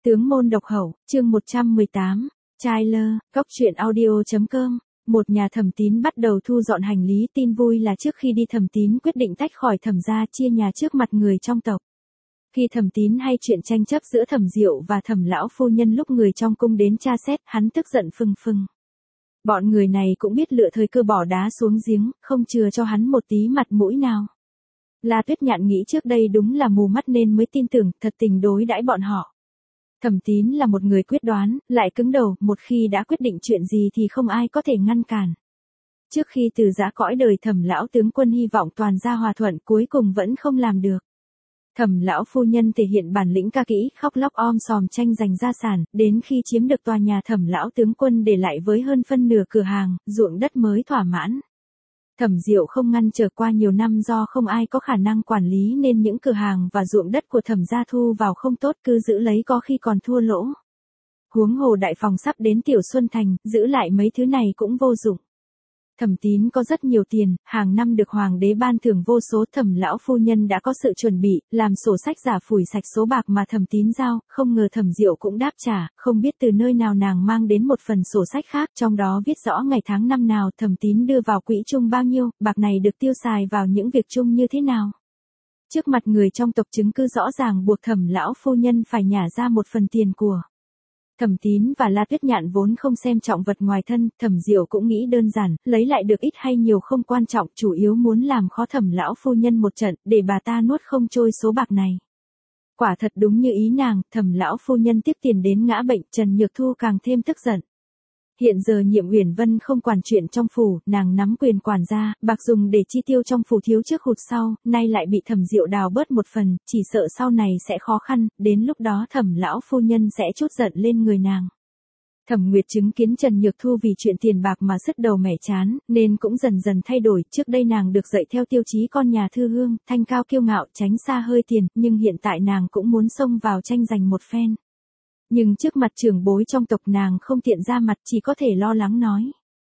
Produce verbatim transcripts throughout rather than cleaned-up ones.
Tướng môn độc hậu, chương một trăm mười tám, trailer, góc truyện audio.com. Một nhà Thẩm Tín bắt đầu thu dọn hành lý, tin vui là trước khi đi Thẩm Tín quyết định tách khỏi Thẩm gia, chia nhà trước mặt người trong tộc. Khi Thẩm Tín hay chuyện tranh chấp giữa Thẩm Diệu và Thẩm lão phu nhân lúc người trong cung đến tra xét, hắn tức giận phừng phừng. Bọn người này cũng biết lựa thời cơ bỏ đá xuống giếng, không chừa cho hắn một tí mặt mũi nào. La Tuyết Nhạn nghĩ trước đây đúng là mù mắt nên mới tin tưởng, thật tình đối đãi bọn họ. Thẩm Tín là một người quyết đoán, lại cứng đầu, một khi đã quyết định chuyện gì thì không ai có thể ngăn cản. Trước khi từ giã cõi đời Thẩm lão tướng quân hy vọng toàn gia hòa thuận, cuối cùng vẫn không làm được. Thẩm lão phu nhân thể hiện bản lĩnh ca kỹ, khóc lóc om sòm tranh giành gia sản, đến khi chiếm được tòa nhà Thẩm lão tướng quân để lại với hơn phân nửa cửa hàng, ruộng đất mới thỏa mãn. Thẩm Diệu không ngăn trở, qua nhiều năm do không ai có khả năng quản lý nên những cửa hàng và ruộng đất của Thẩm gia thu vào không tốt, cứ giữ lấy có khi còn thua lỗ. Huống hồ đại phòng sắp đến Tiểu Xuân Thành, giữ lại mấy thứ này cũng vô dụng. Thẩm Tín có rất nhiều tiền, hàng năm được hoàng đế ban thưởng vô số, Thẩm lão phu nhân đã có sự chuẩn bị, làm sổ sách giả phủi sạch số bạc mà Thẩm Tín giao, không ngờ Thẩm Diệu cũng đáp trả, không biết từ nơi nào nàng mang đến một phần sổ sách khác, trong đó viết rõ ngày tháng năm nào Thẩm Tín đưa vào quỹ chung bao nhiêu, bạc này được tiêu xài vào những việc chung như thế nào. Trước mặt người trong tộc chứng cứ rõ ràng buộc Thẩm lão phu nhân phải nhả ra một phần tiền của. Thẩm Tín và La Tuyết Nhạn vốn không xem trọng vật ngoài thân, Thẩm Diệu cũng nghĩ đơn giản, lấy lại được ít hay nhiều không quan trọng, chủ yếu muốn làm khó Thẩm lão phu nhân một trận, để bà ta nuốt không trôi số bạc này. Quả thật đúng như ý nàng, Thẩm lão phu nhân tiếp tiền đến ngã bệnh, Trần Nhược Thu càng thêm tức giận. Hiện giờ Nhiệm Uyển Vân không quản chuyện trong phủ, nàng nắm quyền quản gia, bạc dùng để chi tiêu trong phủ thiếu trước hụt sau, nay lại bị Thẩm Diệu đào bớt một phần, chỉ sợ sau này sẽ khó khăn, đến lúc đó Thẩm lão phu nhân sẽ trút giận lên người nàng. Thẩm Nguyệt chứng kiến Trần Nhược Thu vì chuyện tiền bạc mà sứt đầu mẻ chán, nên cũng dần dần thay đổi, trước đây nàng được dạy theo tiêu chí con nhà thư hương, thanh cao kiêu ngạo, tránh xa hơi tiền, nhưng hiện tại nàng cũng muốn xông vào tranh giành một phen. Nhưng trước mặt trưởng bối trong tộc nàng không tiện ra mặt, chỉ có thể lo lắng nói.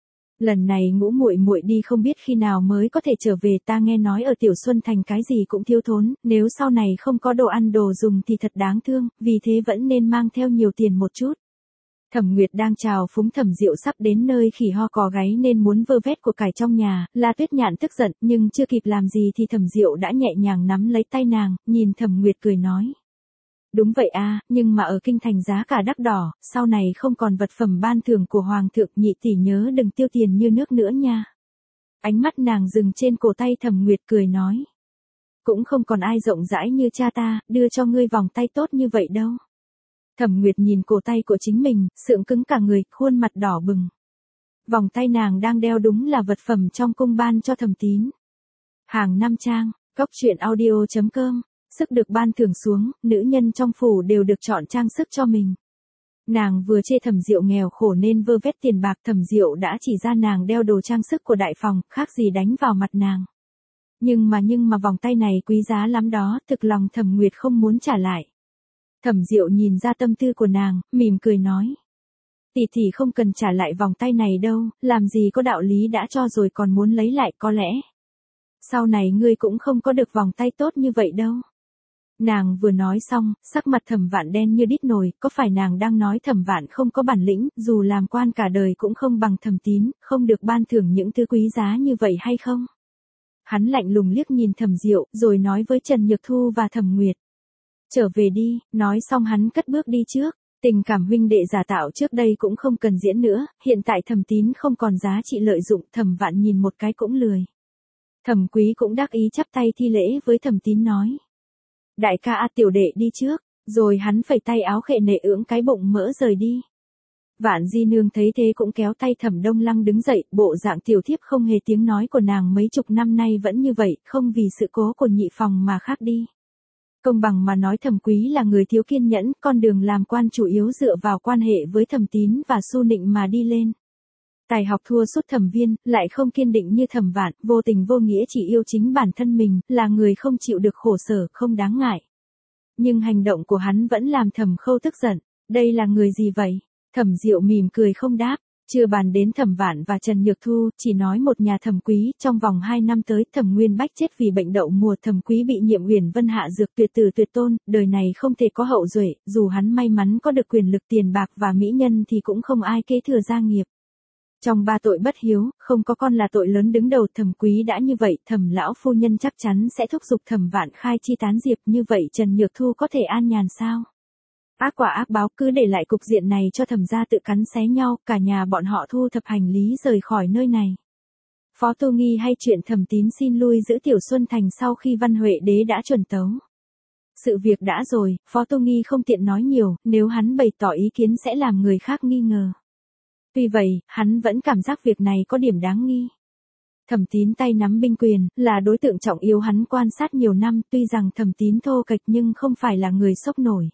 Lần này Ngũ muội muội đi không biết khi nào mới có thể trở về, ta nghe nói ở Tiểu Xuân Thành cái gì cũng thiếu thốn, nếu sau này không có đồ ăn đồ dùng thì thật đáng thương, vì thế vẫn nên mang theo nhiều tiền một chút. Thẩm Nguyệt đang chào phúng Thẩm Diệu sắp đến nơi khỉ ho cò gáy nên muốn vơ vét của cải trong nhà, La Tuyết Nhạn tức giận, nhưng chưa kịp làm gì thì Thẩm Diệu đã nhẹ nhàng nắm lấy tay nàng, nhìn Thẩm Nguyệt cười nói. Đúng vậy a, nhưng mà ở kinh thành giá cả đắt đỏ, sau này không còn vật phẩm ban thưởng của hoàng thượng, nhị tỷ nhớ đừng tiêu tiền như nước nữa nha. Ánh mắt nàng dừng trên cổ tay Thẩm Nguyệt cười nói. Cũng không còn ai rộng rãi như cha ta, đưa cho ngươi vòng tay tốt như vậy đâu. Thẩm Nguyệt nhìn cổ tay của chính mình, sượng cứng cả người, khuôn mặt đỏ bừng. Vòng tay nàng đang đeo đúng là vật phẩm trong cung ban cho Thẩm Tín. Hàng năm trang, góc truyện audio.com. Sức được ban thưởng xuống, nữ nhân trong phủ đều được chọn trang sức cho mình. Nàng vừa chê Thẩm Diệu nghèo khổ nên vơ vét tiền bạc, Thẩm Diệu đã chỉ ra nàng đeo đồ trang sức của đại phòng, khác gì đánh vào mặt nàng. Nhưng mà nhưng mà vòng tay này quý giá lắm đó, thực lòng Thẩm Nguyệt không muốn trả lại. Thẩm Diệu nhìn ra tâm tư của nàng, mỉm cười nói. Tỷ tỷ không cần trả lại vòng tay này đâu, làm gì có đạo lý đã cho rồi còn muốn lấy lại, có lẽ. Sau này ngươi cũng không có được vòng tay tốt như vậy đâu. Nàng vừa nói xong, sắc mặt Thẩm Vạn đen như đít nồi, có phải nàng đang nói Thẩm Vạn không có bản lĩnh, dù làm quan cả đời cũng không bằng Thẩm Tín, không được ban thưởng những thứ quý giá như vậy hay không? Hắn lạnh lùng liếc nhìn Thẩm Diệu, rồi nói với Trần Nhược Thu và Thẩm Nguyệt. Trở về đi, nói xong hắn cất bước đi trước, tình cảm huynh đệ giả tạo trước đây cũng không cần diễn nữa, hiện tại Thẩm Tín không còn giá trị lợi dụng, Thẩm Vạn nhìn một cái cũng lười. Thẩm Quý cũng đắc ý chắp tay thi lễ với Thẩm Tín nói. Đại ca a, tiểu đệ đi trước, rồi hắn phẩy tay áo khệ nệ ưỡng cái bụng mỡ rời đi. Vạn Di Nương thấy thế cũng kéo tay Thẩm Đông Lăng đứng dậy, bộ dạng tiểu thiếp không hề tiếng nói của nàng mấy chục năm nay vẫn như vậy, không vì sự cố của nhị phòng mà khác đi. Công bằng mà nói Thẩm Quý là người thiếu kiên nhẫn, con đường làm quan chủ yếu dựa vào quan hệ với Thẩm Tín và Xu Nịnh mà đi lên. Tài học thua sút Thẩm Viên, lại không kiên định như Thẩm Vạn, vô tình vô nghĩa chỉ yêu chính bản thân mình, là người không chịu được khổ sở, không đáng ngại. Nhưng hành động của hắn vẫn làm Thẩm Khâu tức giận, đây là người gì vậy? Thẩm Diệu mỉm cười không đáp, Chưa bàn đến Thẩm Vạn và Trần Nhược Thu, chỉ nói một nhà Thẩm Quý, trong vòng hai năm tới Thẩm Nguyên Bách chết vì bệnh đậu mùa, Thẩm Quý bị nhiễm Uyển Vân hạ dược tuyệt tử tuyệt tôn, đời này không thể có hậu duệ, dù hắn may mắn có được quyền lực tiền bạc và mỹ nhân thì cũng không ai kế thừa gia nghiệp. Trong ba tội bất hiếu, không có con là tội lớn đứng đầu. Thẩm Quý đã như vậy, Thẩm lão phu nhân chắc chắn sẽ thúc giục Thẩm Vạn khai chi tán diệp, như vậy Trần Nhược Thu có thể an nhàn sao? Ác quả ác báo, cứ để lại cục diện này cho Thẩm gia tự cắn xé nhau, cả nhà bọn họ thu thập hành lý rời khỏi nơi này. Phó Tu Nghi hay chuyện Thẩm Tín xin lui giữ Tiểu Xuân Thành sau khi Văn Huệ Đế đã chuẩn tấu. Sự việc đã rồi, Phó Tu Nghi không tiện nói nhiều, nếu hắn bày tỏ ý kiến sẽ làm người khác nghi ngờ. Tuy vậy, hắn vẫn cảm giác việc này có điểm đáng nghi. Thẩm Tín tay nắm binh quyền, là đối tượng trọng yếu hắn quan sát nhiều năm, tuy rằng Thẩm Tín thô kệch nhưng không phải là người sốc nổi.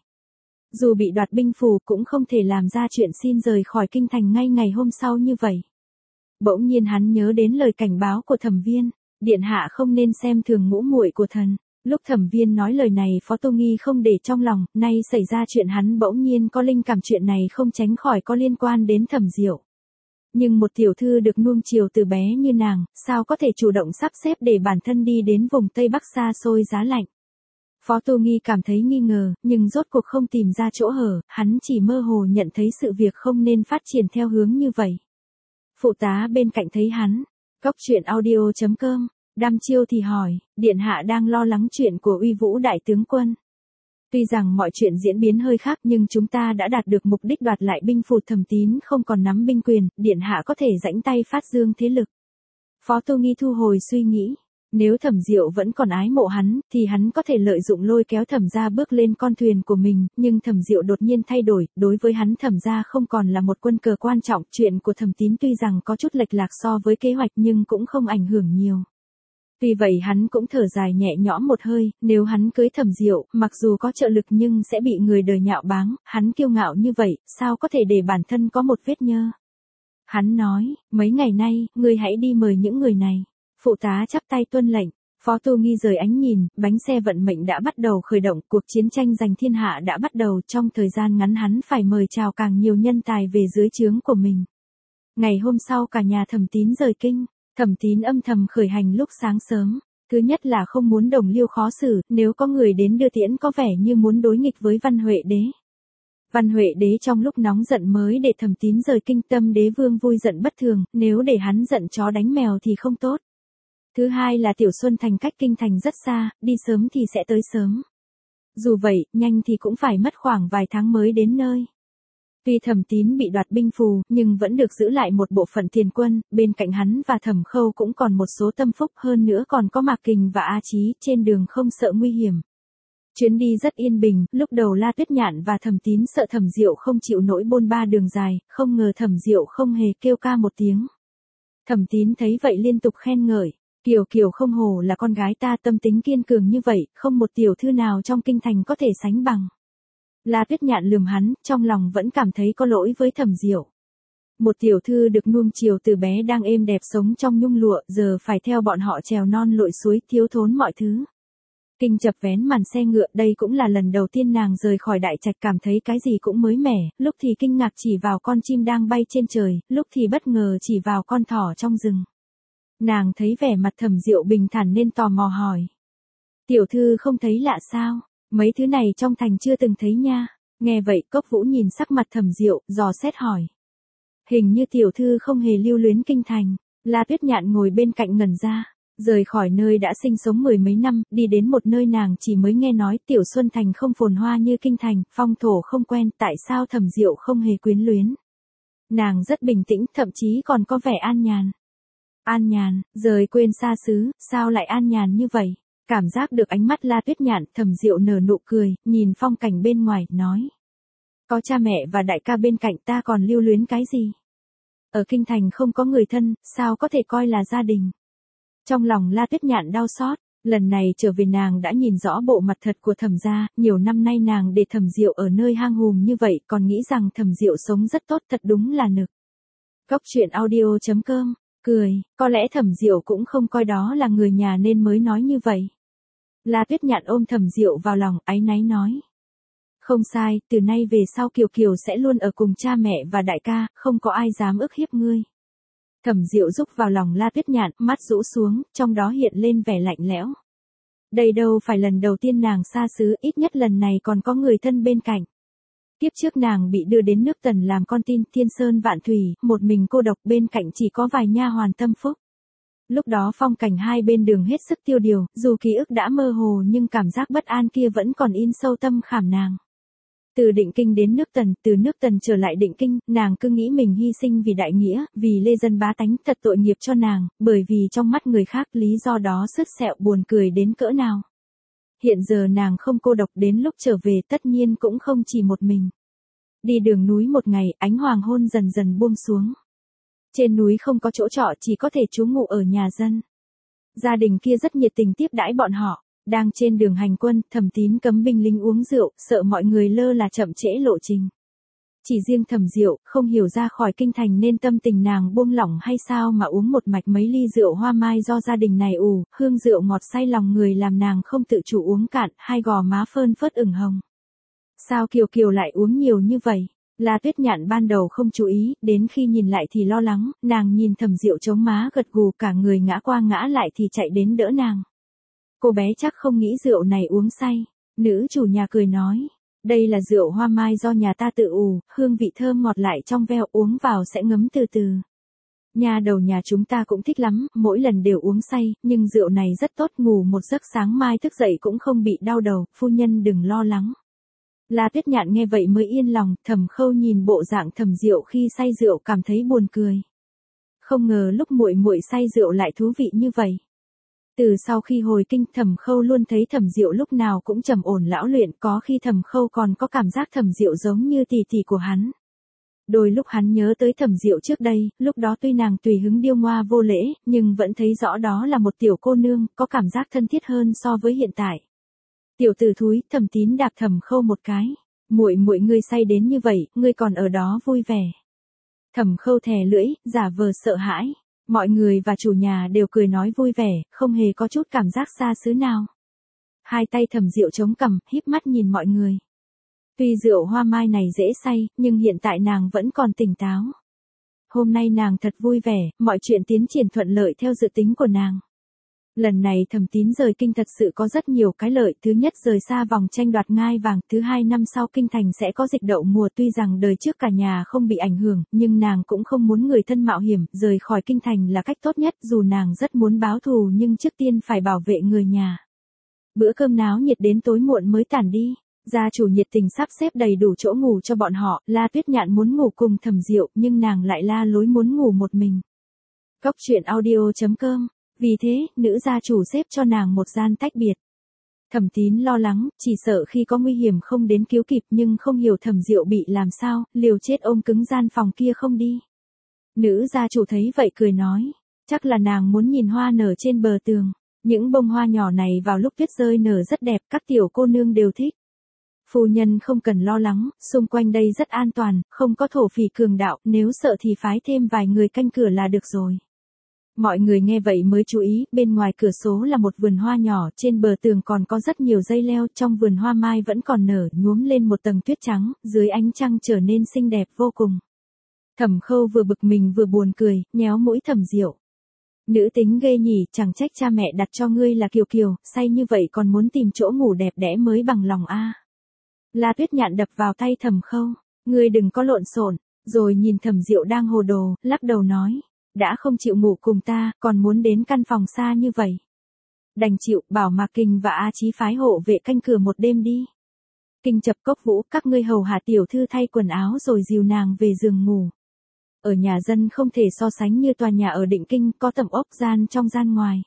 Dù bị đoạt binh phù cũng không thể làm ra chuyện xin rời khỏi kinh thành ngay ngày hôm sau như vậy. Bỗng nhiên hắn nhớ đến lời cảnh báo của Thẩm Viên, điện hạ không nên xem thường ngũ muội của thần. Lúc Thẩm Viên nói lời này Phó Tu Nghi không để trong lòng, nay xảy ra chuyện hắn bỗng nhiên có linh cảm chuyện này không tránh khỏi có liên quan đến Thẩm Diệu. Nhưng một tiểu thư được nuông chiều từ bé như nàng, sao có thể chủ động sắp xếp để bản thân đi đến vùng Tây Bắc xa xôi giá lạnh. Phó Tu Nghi cảm thấy nghi ngờ, nhưng rốt cuộc không tìm ra chỗ hở, hắn chỉ mơ hồ nhận thấy sự việc không nên phát triển theo hướng như vậy. Phụ tá bên cạnh thấy hắn, Cóc truyện audio chấm com, đăm chiêu thì hỏi, điện hạ đang lo lắng chuyện của Uy Vũ đại tướng quân. Tuy rằng mọi chuyện diễn biến hơi khác nhưng chúng ta đã đạt được mục đích đoạt lại binh phù. Thẩm Tín không còn nắm binh quyền, điện hạ có thể rãnh tay phát dương thế lực. Phó Tu Nghi thu hồi suy nghĩ. Nếu Thẩm Diệu vẫn còn ái mộ hắn, thì hắn có thể lợi dụng lôi kéo Thẩm gia bước lên con thuyền của mình, nhưng Thẩm Diệu đột nhiên thay đổi, đối với hắn Thẩm gia không còn là một quân cờ quan trọng. Chuyện của Thẩm Tín tuy rằng có chút lệch lạc so với kế hoạch nhưng cũng không ảnh hưởng nhiều. Tuy vậy hắn cũng thở dài nhẹ nhõm một hơi, nếu hắn cưới Thẩm Diệu, mặc dù có trợ lực nhưng sẽ bị người đời nhạo báng, hắn kiêu ngạo như vậy, sao có thể để bản thân có một vết nhơ. Hắn nói, mấy ngày nay, ngươi hãy đi mời những người này. Phụ tá chắp tay tuân lệnh, Phó Tu Nghi rời ánh nhìn, bánh xe vận mệnh đã bắt đầu khởi động, cuộc chiến tranh giành thiên hạ đã bắt đầu, trong thời gian ngắn hắn phải mời chào càng nhiều nhân tài về dưới trướng của mình. Ngày hôm sau cả nhà Thẩm Tín rời kinh, Thẩm Tín âm thầm khởi hành lúc sáng sớm, thứ nhất là không muốn Đồng Liêu khó xử, nếu có người đến đưa tiễn có vẻ như muốn đối nghịch với Văn Huệ Đế. Văn Huệ Đế trong lúc nóng giận mới để Thẩm Tín rời kinh, Tâm Đế Vương vui giận bất thường, nếu để hắn giận chó đánh mèo thì không tốt. Thứ hai là Tiểu Xuân Thành cách kinh thành rất xa, đi sớm thì sẽ tới sớm. Dù vậy, nhanh thì cũng phải mất khoảng vài tháng mới đến nơi. Tuy Thẩm Tín bị đoạt binh phù, nhưng vẫn được giữ lại một bộ phận tiền quân, bên cạnh hắn và Thẩm Khâu cũng còn một số tâm phúc, hơn nữa còn có Mạc Kình và A Chí, trên đường không sợ nguy hiểm. Chuyến đi rất yên bình, lúc đầu La Tuyết Nhạn và Thẩm Tín sợ Thẩm Diệu không chịu nổi bôn ba đường dài, không ngờ Thẩm Diệu không hề kêu ca một tiếng. Thẩm Tín thấy vậy liên tục khen ngợi. Kiều Kiều không hổ là con gái ta, tâm tính kiên cường như vậy, không một tiểu thư nào trong kinh thành có thể sánh bằng. La Tuyết Nhạn lườm hắn, trong lòng vẫn cảm thấy có lỗi với Thẩm Diệu. Một tiểu thư được nuông chiều từ bé đang êm đẹp sống trong nhung lụa, giờ phải theo bọn họ trèo non lội suối, thiếu thốn mọi thứ. Kinh chập vén màn xe ngựa, đây cũng là lần đầu tiên nàng rời khỏi đại trạch, cảm thấy cái gì cũng mới mẻ, lúc thì kinh ngạc chỉ vào con chim đang bay trên trời, lúc thì bất ngờ chỉ vào con thỏ trong rừng. Nàng thấy vẻ mặt Thẩm Diệu bình thản nên tò mò hỏi. Tiểu thư không thấy lạ sao? Mấy thứ này trong thành chưa từng thấy nha. Nghe vậy Cốc Vũ nhìn sắc mặt Thẩm Diệu, dò xét hỏi. Hình như tiểu thư không hề lưu luyến kinh thành. La Tuyết Nhạn ngồi bên cạnh ngẩn ra. Rời khỏi nơi đã sinh sống mười mấy năm, đi đến một nơi nàng chỉ mới nghe nói Tiểu Xuân Thành không phồn hoa như kinh thành, phong thổ không quen, tại sao Thẩm Diệu không hề quyến luyến. Nàng rất bình tĩnh, thậm chí còn có vẻ an nhàn. An nhàn, rời quên xa xứ, sao lại an nhàn như vậy? Cảm giác được ánh mắt La Tuyết Nhạn, Thẩm Diệu nở nụ cười, nhìn phong cảnh bên ngoài, nói. Có cha mẹ và đại ca bên cạnh, ta còn lưu luyến cái gì? Ở kinh thành không có người thân, sao có thể coi là gia đình? Trong lòng La Tuyết Nhạn đau xót, lần này trở về nàng đã nhìn rõ bộ mặt thật của Thẩm gia, nhiều năm nay nàng để Thẩm Diệu ở nơi hang hùm như vậy, còn nghĩ rằng Thẩm Diệu sống rất tốt, thật đúng là nực. Cóc truyện audio chấm com, cười, có lẽ Thẩm Diệu cũng không coi đó là người nhà nên mới nói như vậy. La Tuyết Nhạn ôm Thẩm Diệu vào lòng, áy náy nói. Không sai, từ nay về sau Kiều Kiều sẽ luôn ở cùng cha mẹ và đại ca, không có ai dám ức hiếp ngươi. Thẩm Diệu rúc vào lòng La Tuyết Nhạn, mắt rũ xuống, trong đó hiện lên vẻ lạnh lẽo. Đây đâu phải lần đầu tiên nàng xa xứ, ít nhất lần này còn có người thân bên cạnh. Kiếp trước nàng bị đưa đến nước Tần làm con tin, thiên sơn vạn thủy, một mình cô độc, bên cạnh chỉ có vài nha hoàn tâm phúc. Lúc đó phong cảnh hai bên đường hết sức tiêu điều, dù ký ức đã mơ hồ nhưng cảm giác bất an kia vẫn còn in sâu tâm khảm nàng. Từ Định Kinh đến nước Tần, từ nước Tần trở lại Định Kinh, nàng cứ nghĩ mình hy sinh vì đại nghĩa, vì lê dân bá tánh, thật tội nghiệp cho nàng, bởi vì trong mắt người khác lý do đó sứt sẹo buồn cười đến cỡ nào. Hiện giờ nàng không cô độc, đến lúc trở về tất nhiên cũng không chỉ một mình. Đi đường núi một ngày, ánh hoàng hôn dần dần buông xuống. Trên núi không có chỗ trọ, chỉ có thể trú ngụ ở nhà dân. Gia đình kia rất nhiệt tình tiếp đãi bọn họ. Đang trên đường hành quân, Thẩm Tín cấm binh lính uống rượu, sợ mọi người lơ là chậm trễ lộ trình. Chỉ riêng Thẩm Diệu, không hiểu ra khỏi kinh thành nên tâm tình nàng buông lỏng hay sao mà uống một mạch mấy ly rượu hoa mai do gia đình này ủ, hương rượu ngọt say lòng người làm nàng không tự chủ uống cạn, hai gò má phơn phớt ửng hồng. Sao Kiều Kiều lại uống nhiều như vậy? La Tuyết Nhạn ban đầu không chú ý, đến khi nhìn lại thì lo lắng, nàng nhìn Thẩm Diệu chống má gật gù, cả người ngã qua ngã lại thì chạy đến đỡ nàng. Cô bé chắc không nghĩ rượu này uống say. Nữ chủ nhà cười nói, đây là rượu hoa mai do nhà ta tự ủ, hương vị thơm ngọt lại trong veo, uống vào sẽ ngấm từ từ. Nhà đầu nhà chúng ta cũng thích lắm, mỗi lần đều uống say, nhưng rượu này rất tốt, ngủ một giấc sáng mai thức dậy cũng không bị đau đầu, phu nhân đừng lo lắng. La Tuyết Nhạn nghe vậy mới yên lòng, Thẩm Khâu nhìn bộ dạng Thẩm Diệu khi say rượu cảm thấy buồn cười. Không ngờ lúc muội muội say rượu lại thú vị như vậy. Từ sau khi hồi kinh, Thẩm Khâu luôn thấy Thẩm Diệu lúc nào cũng trầm ổn lão luyện, có khi Thẩm Khâu còn có cảm giác Thẩm Diệu giống như tỷ tỷ của hắn. Đôi lúc hắn nhớ tới Thẩm Diệu trước đây, lúc đó tuy nàng tùy hứng điêu ngoa vô lễ, nhưng vẫn thấy rõ đó là một tiểu cô nương, có cảm giác thân thiết hơn so với hiện tại. Tiểu tử thúi, Thẩm Tín đạp Thẩm Khâu một cái. Muội muội ngươi say đến như vậy, ngươi còn ở đó vui vẻ. Thẩm Khâu thè lưỡi, giả vờ sợ hãi. Mọi người và chủ nhà đều cười nói vui vẻ, không hề có chút cảm giác xa xứ nào. Hai tay Thẩm Diệu chống cằm, híp mắt nhìn mọi người. Tuy rượu hoa mai này dễ say, nhưng hiện tại nàng vẫn còn tỉnh táo. Hôm nay nàng thật vui vẻ, mọi chuyện tiến triển thuận lợi theo dự tính của nàng. Lần này Thẩm Tín rời kinh thật sự có rất nhiều cái lợi, thứ nhất rời xa vòng tranh đoạt ngai vàng, thứ hai năm sau kinh thành sẽ có dịch đậu mùa, tuy rằng đời trước cả nhà không bị ảnh hưởng, nhưng nàng cũng không muốn người thân mạo hiểm, rời khỏi kinh thành là cách tốt nhất, dù nàng rất muốn báo thù nhưng trước tiên phải bảo vệ người nhà. Bữa cơm náo nhiệt đến tối muộn mới tản đi, gia chủ nhiệt tình sắp xếp đầy đủ chỗ ngủ cho bọn họ, La Tuyết Nhạn muốn ngủ cùng Thẩm Diệu, nhưng nàng lại la lối muốn ngủ một mình. Cốc truyện audio chấm com. Vì thế, nữ gia chủ xếp cho nàng một gian tách biệt. Thẩm Tín lo lắng, chỉ sợ khi có nguy hiểm không đến cứu kịp, nhưng không hiểu Thẩm Diệu bị làm sao, liều chết ôm cứng gian phòng kia không đi. Nữ gia chủ thấy vậy cười nói, chắc là nàng muốn nhìn hoa nở trên bờ tường. Những bông hoa nhỏ này vào lúc tuyết rơi nở rất đẹp, các tiểu cô nương đều thích. Phu nhân không cần lo lắng, xung quanh đây rất an toàn, không có thổ phỉ cường đạo, nếu sợ thì phái thêm vài người canh cửa là được rồi. Mọi người nghe vậy mới chú ý, bên ngoài cửa sổ là một vườn hoa nhỏ, trên bờ tường còn có rất nhiều dây leo, trong vườn hoa mai vẫn còn nở, nhuốm lên một tầng tuyết trắng, dưới ánh trăng trở nên xinh đẹp vô cùng. Thẩm Khâu vừa bực mình vừa buồn cười, nhéo mũi Thẩm Diệu. Nữ tính ghê nhỉ, chẳng trách cha mẹ đặt cho ngươi là Kiều Kiều, say như vậy còn muốn tìm chỗ ngủ đẹp đẽ mới bằng lòng a. À. La Tuyết Nhạn đập vào tay Thẩm Khâu, ngươi đừng có lộn xộn, rồi nhìn Thẩm Diệu đang hồ đồ, lắc đầu nói. Đã không chịu ngủ cùng ta, còn muốn đến căn phòng xa như vậy. Đành chịu, bảo Mạc Kình và A Chí phái hộ vệ canh cửa một đêm đi. Kinh Chập Cốc Vũ, các ngươi hầu hạ tiểu thư thay quần áo rồi dìu nàng về giường ngủ. Ở nhà dân không thể so sánh như tòa nhà ở Định Kinh, có tầm ốc gian trong gian ngoài.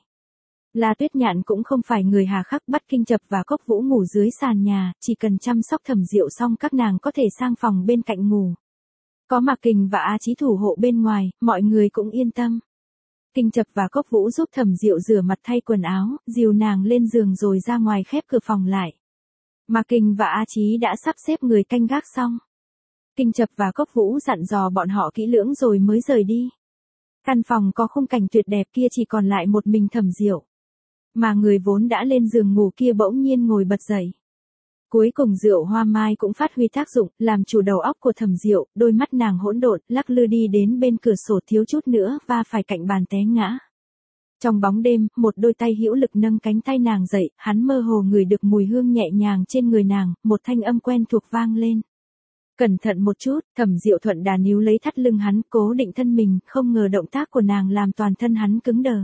La Tuyết Nhạn cũng không phải người hà khắc, bắt Kinh Chập và Cốc Vũ ngủ dưới sàn nhà, chỉ cần chăm sóc Thẩm Diệu xong các nàng có thể sang phòng bên cạnh ngủ. Có Mạc Kình và A Chí thủ hộ bên ngoài, mọi người cũng yên tâm. Kinh Chập và Cốc Vũ giúp Thẩm Diệu rửa mặt thay quần áo, dìu nàng lên giường rồi ra ngoài khép cửa phòng lại. Mạc Kình và A Chí đã sắp xếp người canh gác xong. Kinh Chập và Cốc Vũ dặn dò bọn họ kỹ lưỡng rồi mới rời đi. Căn phòng có khung cảnh tuyệt đẹp kia chỉ còn lại một mình Thẩm Diệu. Mà người vốn đã lên giường ngủ kia bỗng nhiên ngồi bật dậy. Cuối cùng rượu hoa mai cũng phát huy tác dụng, làm chủ đầu óc của Thẩm Diệu, đôi mắt nàng hỗn độn, lắc lư đi đến bên cửa sổ thiếu chút nữa va phải cạnh bàn té ngã. Trong bóng đêm, một đôi tay hữu lực nâng cánh tay nàng dậy, hắn mơ hồ ngửi được mùi hương nhẹ nhàng trên người nàng, một thanh âm quen thuộc vang lên. Cẩn thận một chút, Thẩm Diệu thuận đà níu lấy thắt lưng hắn, cố định thân mình, không ngờ động tác của nàng làm toàn thân hắn cứng đờ.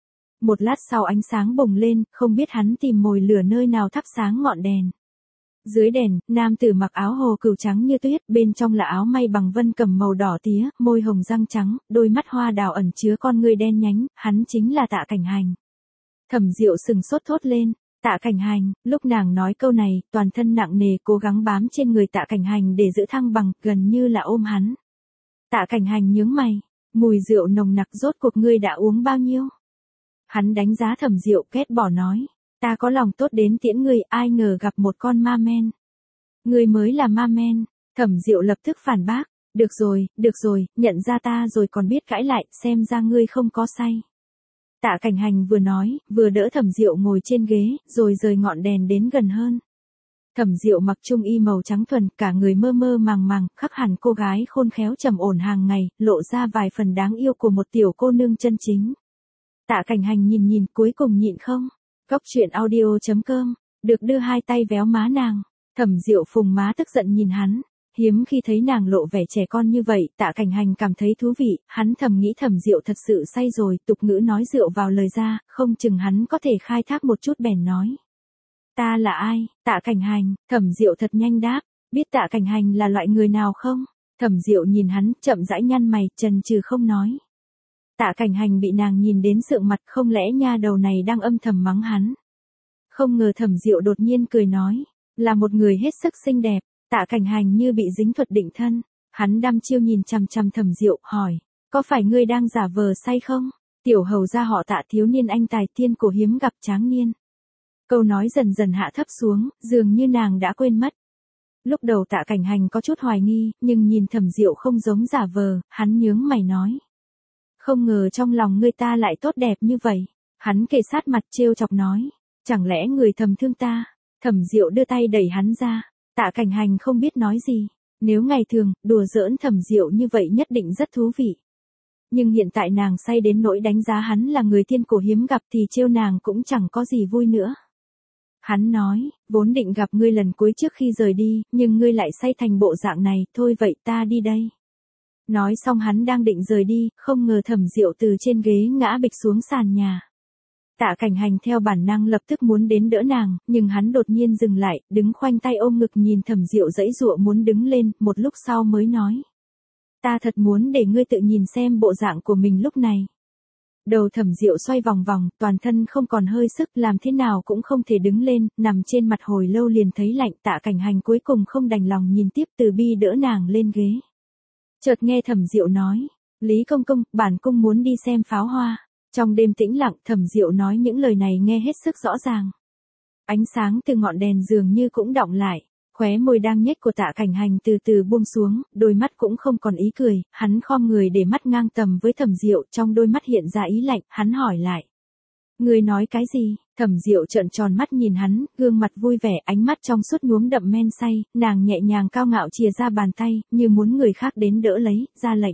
Một lát sau ánh sáng bùng lên, không biết hắn tìm mồi lửa nơi nào thắp sáng ngọn đèn. Dưới đèn, nam tử mặc áo hồ cừu trắng như tuyết, bên trong là áo may bằng vân cẩm màu đỏ tía, môi hồng răng trắng, đôi mắt hoa đào ẩn chứa con ngươi đen nhánh, hắn chính là Tạ Cảnh Hành. Thẩm Diệu sừng sốt thốt lên, Tạ Cảnh Hành, lúc nàng nói câu này, toàn thân nặng nề cố gắng bám trên người Tạ Cảnh Hành để giữ thăng bằng, gần như là ôm hắn. Tạ Cảnh Hành nhướng mày, mùi rượu nồng nặc rốt cuộc ngươi đã uống bao nhiêu? Hắn đánh giá Thẩm Diệu ghét bỏ nói. Ta có lòng tốt đến tiễn ngươi, ai ngờ gặp một con ma men. Ngươi mới là ma men. Thẩm Diệu lập tức phản bác. Được rồi, được rồi, nhận ra ta rồi còn biết cãi lại, xem ra ngươi không có say. Tạ Cảnh Hành vừa nói, vừa đỡ Thẩm Diệu ngồi trên ghế, rồi rời ngọn đèn đến gần hơn. Thẩm Diệu mặc trung y màu trắng thuần, cả người mơ mơ màng màng, khắc hẳn cô gái khôn khéo trầm ổn hàng ngày, lộ ra vài phần đáng yêu của một tiểu cô nương chân chính. Tạ Cảnh Hành nhìn nhìn, cuối cùng nhịn không. Góc truyện audio chấm com, được đưa hai tay véo má nàng. Thẩm Diệu phùng má tức giận nhìn hắn, hiếm khi thấy nàng lộ vẻ trẻ con như vậy, Tạ Cảnh Hành cảm thấy thú vị, hắn thầm nghĩ Thẩm Diệu thật sự say rồi, tục ngữ nói rượu vào lời ra, không chừng hắn có thể khai thác một chút bèn nói. Ta là ai? Tạ Cảnh Hành, Thẩm Diệu thật nhanh đáp, biết Tạ Cảnh Hành là loại người nào không? Thẩm Diệu nhìn hắn, chậm rãi nhăn mày, chần chừ không nói. Tạ Cảnh Hành bị nàng nhìn đến sượng mặt, không lẽ nha đầu này đang âm thầm mắng hắn. Không ngờ Thẩm Diệu đột nhiên cười nói, là một người hết sức xinh đẹp. Tạ Cảnh Hành như bị dính thuật định thân, hắn đăm chiêu nhìn chằm chằm Thẩm Diệu, hỏi, có phải ngươi đang giả vờ say không? Tiểu hầu gia họ Tạ, thiếu niên anh tài tiên cổ hiếm gặp tráng niên. Câu nói dần dần hạ thấp xuống, dường như nàng đã quên mất. Lúc đầu Tạ Cảnh Hành có chút hoài nghi, nhưng nhìn Thẩm Diệu không giống giả vờ, hắn nhướng mày nói. Không ngờ trong lòng ngươi ta lại tốt đẹp như vậy. Hắn kề sát mặt trêu chọc nói. Chẳng lẽ người thầm thương ta? Thẩm Diệu đưa tay đẩy hắn ra. Tạ Cảnh Hành không biết nói gì. Nếu ngày thường, đùa giỡn Thẩm Diệu như vậy nhất định rất thú vị. Nhưng hiện tại nàng say đến nỗi đánh giá hắn là người thiên cổ hiếm gặp thì trêu nàng cũng chẳng có gì vui nữa. Hắn nói, vốn định gặp ngươi lần cuối trước khi rời đi, nhưng ngươi lại say thành bộ dạng này, thôi vậy ta đi đây. Nói xong hắn đang định rời đi, không ngờ Thẩm Diệu từ trên ghế ngã bịch xuống sàn nhà. Tạ Cảnh Hành theo bản năng lập tức muốn đến đỡ nàng, nhưng hắn đột nhiên dừng lại, đứng khoanh tay ôm ngực nhìn Thẩm Diệu giãy giụa muốn đứng lên, một lúc sau mới nói. Ta thật muốn để ngươi tự nhìn xem bộ dạng của mình lúc này. Đầu Thẩm Diệu xoay vòng vòng, toàn thân không còn hơi sức, làm thế nào cũng không thể đứng lên, nằm trên mặt hồi lâu liền thấy lạnh. Tạ Cảnh Hành cuối cùng không đành lòng nhìn tiếp, từ bi đỡ nàng lên ghế. Chợt nghe Thẩm Diệu nói, Lý công công, bản cung muốn đi xem pháo hoa. Trong đêm tĩnh lặng, Thẩm Diệu nói những lời này nghe hết sức rõ ràng. Ánh sáng từ ngọn đèn dường như cũng đọng lại, khóe môi đang nhếch của Tạ Cảnh Hành từ từ buông xuống, đôi mắt cũng không còn ý cười, hắn khom người để mắt ngang tầm với Thẩm Diệu, trong đôi mắt hiện ra ý lạnh, hắn hỏi lại. Ngươi nói cái gì? Thẩm Diệu trợn tròn mắt nhìn hắn, gương mặt vui vẻ, ánh mắt trong suốt nhuốm đậm men say, nàng nhẹ nhàng cao ngạo chìa ra bàn tay, như muốn người khác đến đỡ lấy, ra lệnh.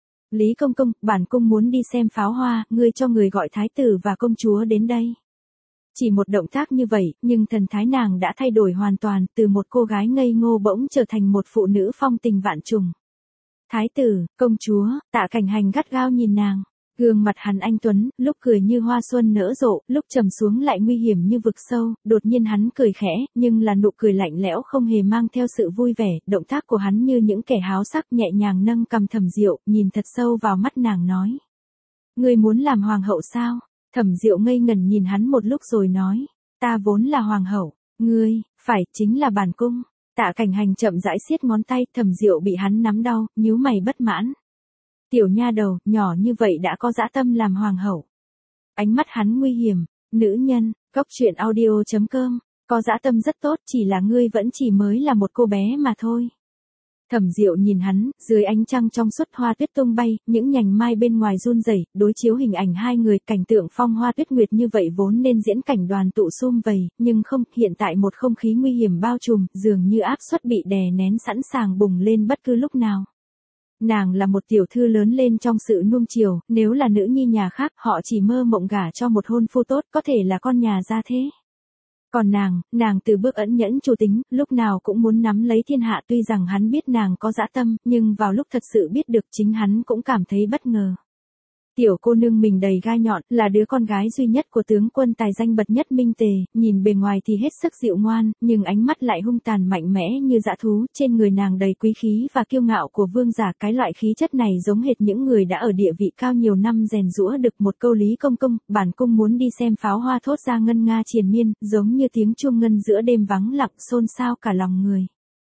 Lý công công, bản cung muốn đi xem pháo hoa, ngươi cho người gọi thái tử và công chúa đến đây. Chỉ một động tác như vậy, nhưng thần thái nàng đã thay đổi hoàn toàn, từ một cô gái ngây ngô bỗng trở thành một phụ nữ phong tình vạn trùng. Thái tử, công chúa, Tạ Cảnh Hành gắt gao nhìn nàng. Gương mặt hắn anh tuấn, lúc cười như hoa xuân nở rộ, lúc trầm xuống lại nguy hiểm như vực sâu, đột nhiên hắn cười khẽ, nhưng là nụ cười lạnh lẽo không hề mang theo sự vui vẻ, động tác của hắn như những kẻ háo sắc nhẹ nhàng nâng cầm Thẩm Diệu, nhìn thật sâu vào mắt nàng nói. Ngươi muốn làm hoàng hậu sao? Thẩm Diệu ngây ngẩn nhìn hắn một lúc rồi nói, ta vốn là hoàng hậu, ngươi, phải, chính là bản cung. Tạ Cảnh Hành chậm rãi siết ngón tay, Thẩm Diệu bị hắn nắm đau, nhíu mày bất mãn. Tiểu nha đầu, nhỏ như vậy đã có dã tâm làm hoàng hậu. Ánh mắt hắn nguy hiểm, nữ nhân, góc truyện audio chấm com, có dã tâm rất tốt, chỉ là ngươi vẫn chỉ mới là một cô bé mà thôi. Thẩm Diệu nhìn hắn, dưới ánh trăng trong suốt hoa tuyết tung bay, những nhành mai bên ngoài run rẩy, đối chiếu hình ảnh hai người, cảnh tượng phong hoa tuyết nguyệt như vậy vốn nên diễn cảnh đoàn tụ sum vầy, nhưng không, hiện tại một không khí nguy hiểm bao trùm, dường như áp suất bị đè nén sẵn sàng bùng lên bất cứ lúc nào. Nàng là một tiểu thư lớn lên trong sự nuông chiều, nếu là nữ nhi nhà khác, họ chỉ mơ mộng gả cho một hôn phu tốt, có thể là con nhà gia thế. Còn nàng, nàng từ bước ẩn nhẫn chủ tính, lúc nào cũng muốn nắm lấy thiên hạ, tuy rằng hắn biết nàng có dã tâm, nhưng vào lúc thật sự biết được chính hắn cũng cảm thấy bất ngờ. Tiểu cô nương mình đầy gai nhọn, là đứa con gái duy nhất của tướng quân tài danh bậc nhất Minh Tề, nhìn bề ngoài thì hết sức dịu ngoan, nhưng ánh mắt lại hung tàn mạnh mẽ như dã thú, trên người nàng đầy quý khí và kiêu ngạo của vương giả, cái loại khí chất này giống hệt những người đã ở địa vị cao nhiều năm rèn giũa được một câu Lý công công, bản cung muốn đi xem pháo hoa thốt ra ngân nga triền miên, giống như tiếng chuông ngân giữa đêm vắng lặng xôn xao cả lòng người.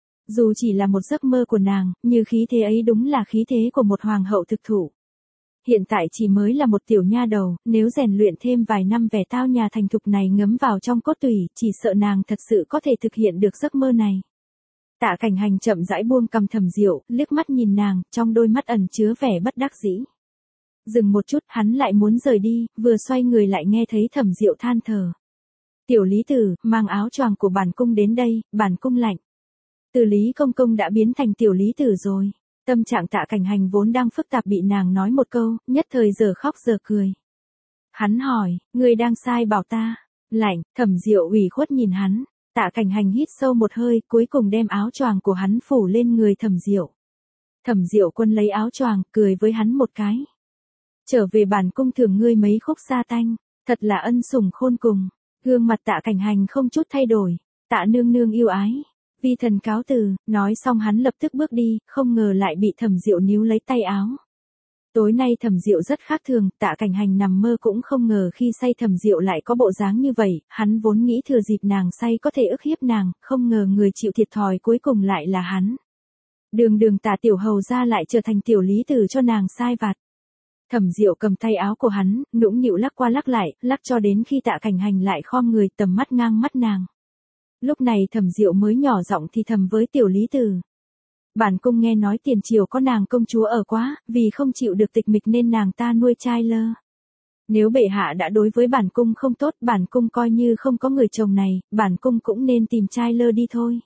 Dù chỉ là một giấc mơ của nàng, như khí thế ấy đúng là khí thế của một hoàng hậu thực thụ. Hiện tại chỉ mới là một tiểu nha đầu, nếu rèn luyện thêm vài năm vẻ tao nhà thành thục này ngấm vào trong cốt tủy, chỉ sợ nàng thật sự có thể thực hiện được giấc mơ này. Tạ Cảnh Hành chậm rãi buông cầm Thẩm Diệu, liếc mắt nhìn nàng, trong đôi mắt ẩn chứa vẻ bất đắc dĩ. Dừng một chút, hắn lại muốn rời đi, vừa xoay người lại nghe thấy Thẩm Diệu than thở. Tiểu Lý Tử, mang áo choàng của bản cung đến đây, bản cung lạnh. Từ Lý công công đã biến thành Tiểu Lý Tử rồi. Tâm trạng Tạ Cảnh Hành vốn đang phức tạp bị nàng nói một câu, nhất thời giờ khóc giờ cười. Hắn hỏi, ngươi đang sai bảo ta. Lạnh, Thẩm Diệu ủy khuất nhìn hắn. Tạ Cảnh Hành hít sâu một hơi, cuối cùng đem áo choàng của hắn phủ lên người Thẩm Diệu. Thẩm Diệu Quân lấy áo choàng, cười với hắn một cái. Trở về bản cung thưởng ngươi mấy khúc sa tanh, thật là ân sủng khôn cùng. Gương mặt Tạ Cảnh Hành không chút thay đổi. Tạ nương nương yêu ái. Vi thần cáo từ, nói xong hắn lập tức bước đi, không ngờ lại bị Thẩm Diệu níu lấy tay áo. Tối nay Thẩm Diệu rất khác thường, Tạ Cảnh Hành nằm mơ cũng không ngờ khi say Thẩm Diệu lại có bộ dáng như vậy, hắn vốn nghĩ thừa dịp nàng say có thể ức hiếp nàng, không ngờ người chịu thiệt thòi cuối cùng lại là hắn. Đường đường Tạ tiểu hầu ra lại trở thành Tiểu Lý Tử cho nàng sai vặt. Thẩm Diệu cầm tay áo của hắn, nũng nịu lắc qua lắc lại, lắc cho đến khi Tạ Cảnh Hành lại khom người tầm mắt ngang mắt nàng. Lúc này Thẩm Diệu mới nhỏ giọng thì thầm với Tiểu Lý Tử. Bản cung nghe nói tiền triều có nàng công chúa ở quá, vì không chịu được tịch mịch nên nàng ta nuôi trai lơ. Nếu bệ hạ đã đối với bản cung không tốt, bản cung coi như không có người chồng này, bản cung cũng nên tìm trai lơ đi thôi.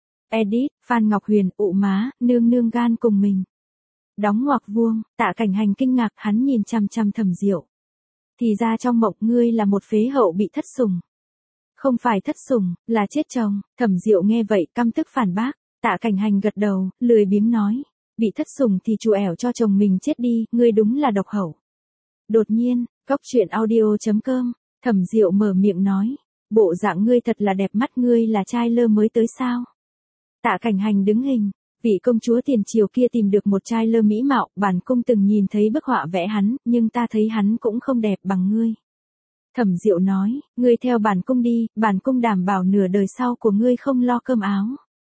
Edit, Phan Ngọc Huyền, ụ má, nương nương gan cùng mình. Đóng ngoặc vuông, Tạ Cảnh Hành kinh ngạc, hắn nhìn chăm chăm Thẩm Diệu. Thì ra trong mộng ngươi là một phế hậu bị thất sủng. Không phải thất sủng, là chết chồng. Thẩm Diệu nghe vậy căm tức phản bác. Tạ Cảnh Hành gật đầu, lười biếng nói. Bị thất sủng thì chù ẻo cho chồng mình chết đi, ngươi đúng là độc hậu. Đột nhiên, cóc truyện audio chấm com, Thẩm Diệu mở miệng nói. Bộ dạng ngươi thật là đẹp mắt, ngươi là trai lơ mới tới sao? Tạ Cảnh Hành đứng hình. Vị công chúa tiền triều kia tìm được một trai lơ mỹ mạo, bản cung từng nhìn thấy bức họa vẽ hắn, nhưng ta thấy hắn cũng không đẹp bằng ngươi. Thẩm Diệu nói, ngươi theo bản cung đi, bản cung đảm bảo nửa đời sau của ngươi không lo cơm áo.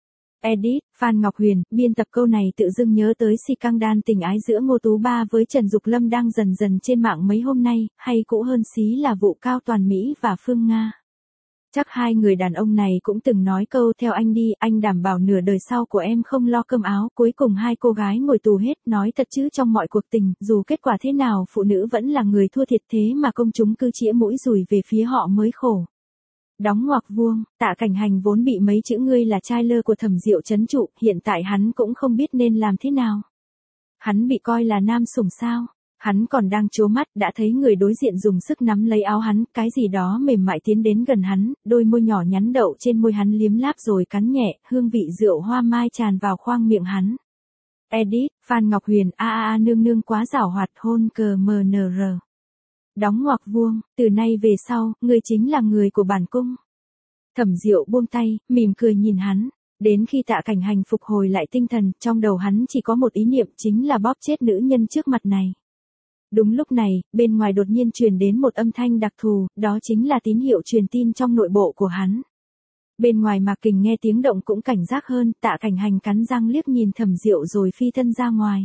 Edit, Phan Ngọc Huyền, biên tập câu này tự dưng nhớ tới si căng đan tình ái giữa Ngô Tú Ba với Trần Dục Lâm đang dần dần trên mạng mấy hôm nay, hay cũ hơn xí là vụ Cao Toàn Mỹ và Phương Nga. Chắc hai người đàn ông này cũng từng nói câu theo anh đi, anh đảm bảo nửa đời sau của em không lo cơm áo, cuối cùng hai cô gái ngồi tù hết, nói thật chứ trong mọi cuộc tình, dù kết quả thế nào phụ nữ vẫn là người thua thiệt, thế mà công chúng cứ chĩa mũi dùi về phía họ mới khổ. Đóng ngoặc vuông, Tạ Cảnh Hành vốn bị mấy chữ ngươi là trai lơ của Thẩm Diệu trấn trụ, hiện tại hắn cũng không biết nên làm thế nào. Hắn bị coi là nam sủng sao? Hắn còn đang trố mắt, đã thấy người đối diện dùng sức nắm lấy áo hắn, cái gì đó mềm mại tiến đến gần hắn, đôi môi nhỏ nhắn đậu trên môi hắn liếm láp rồi cắn nhẹ, hương vị rượu hoa mai tràn vào khoang miệng hắn. Edit, Phan Ngọc Huyền, a a a nương nương quá giảo hoạt, hôn cờ mờ nờ rờ. Đóng ngoặc vuông, từ nay về sau, người chính là người của bản cung. Thẩm Diệu buông tay, mỉm cười nhìn hắn. Đến khi Tạ Cảnh Hành phục hồi lại tinh thần, trong đầu hắn chỉ có một ý niệm, chính là bóp chết nữ nhân trước mặt này. Đúng lúc này, bên ngoài đột nhiên truyền đến một âm thanh đặc thù, đó chính là tín hiệu truyền tin trong nội bộ của hắn. Bên ngoài Mạc Kình nghe tiếng động cũng cảnh giác hơn, Tạ Cảnh Hành cắn răng liếc nhìn Thẩm Diệu rồi phi thân ra ngoài.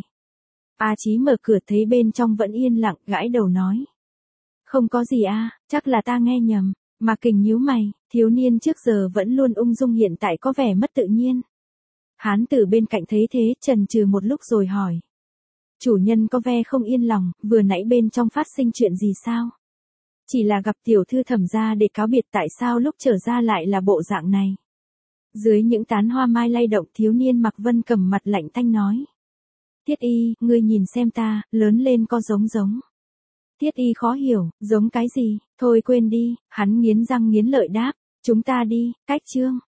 A Chí mở cửa thấy bên trong vẫn yên lặng, gãi đầu nói. Không có gì a, chắc là ta nghe nhầm. Mạc Kình nhíu mày, thiếu niên trước giờ vẫn luôn ung dung hiện tại có vẻ mất tự nhiên. Hán tử bên cạnh thấy thế, chần chừ một lúc rồi hỏi. Chủ nhân có vẻ không yên lòng, vừa nãy bên trong phát sinh chuyện gì sao? Chỉ là gặp tiểu thư Thẩm gia để cáo biệt, tại sao lúc trở ra lại là bộ dạng này? Dưới những tán hoa mai lay động, thiếu niên mặc vân cầm mặt lạnh tanh nói. Thiết y, ngươi nhìn xem ta, lớn lên có giống giống. Thiết y khó hiểu, giống cái gì, thôi quên đi, hắn nghiến răng nghiến lợi đáp, chúng ta đi, cách chương.